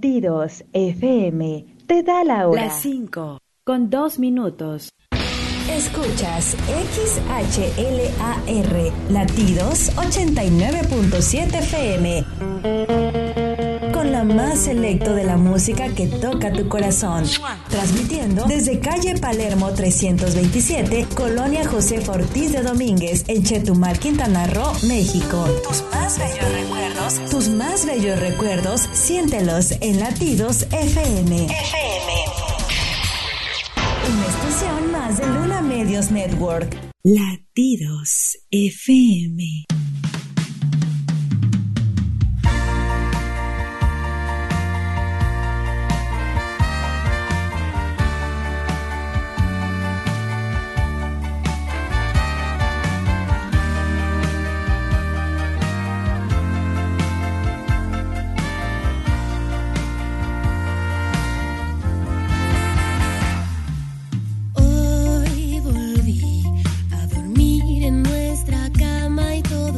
Latidos FM te da la hora. Las 5:02. Escuchas XHLAR Latidos 89.7 FM. Con la más selecto de la música que toca tu corazón. Transmitiendo desde calle Palermo 327, Colonia Josefa Ortiz de Domínguez, en Chetumal, Quintana Roo, México. Tus más bellos recuerdos, siéntelos en Latidos FM. Una estación más de Luna Medios Network. Latidos FM. Hoy volví a dormir en nuestra cama y todo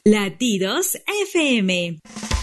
Latidos FM.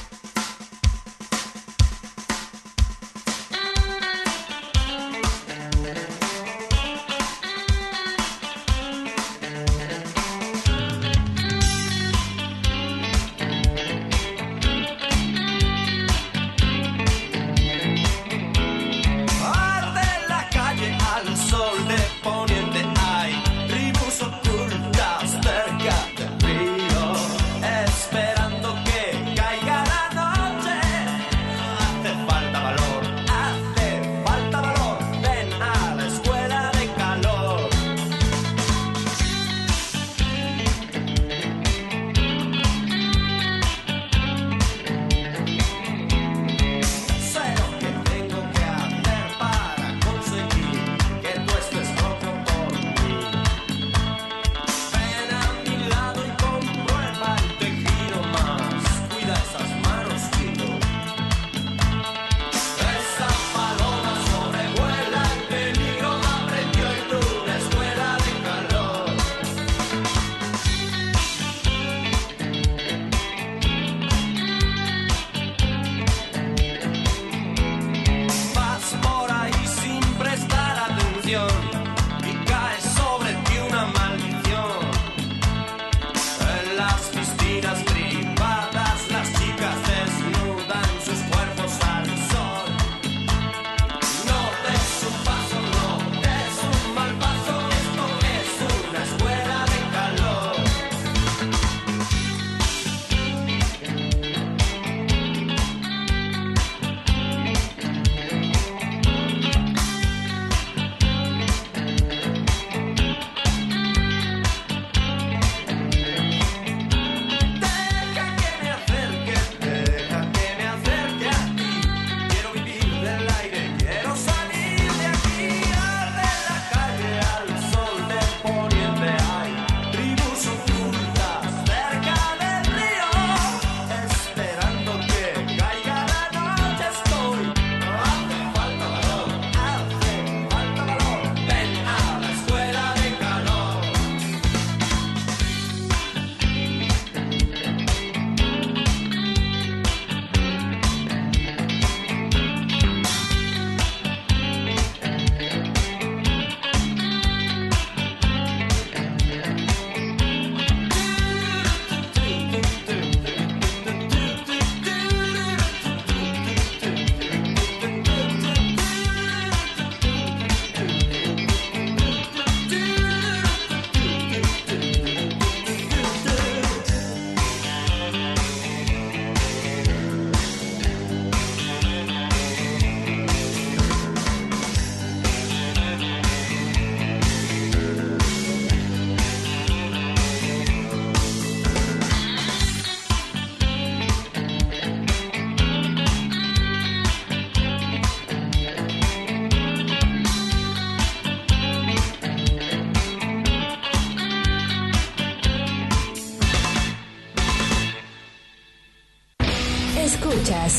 Escuchas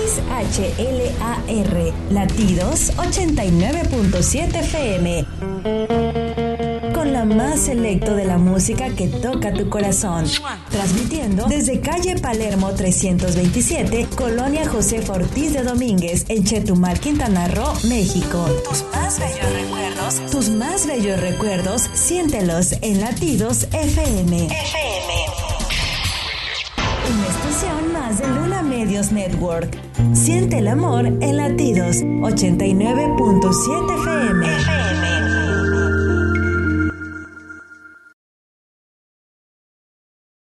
XHLAR, Latidos 89.7 FM. Con la más selecto de la música que toca tu corazón. Transmitiendo desde calle Palermo 327, Colonia Josefa Ortiz de Domínguez, en Chetumal, Quintana Roo, México. Tus más bellos recuerdos, siéntelos en Latidos FM. Una estación más de Luna Medios Network. Siente el amor en Latidos 89.7 FM.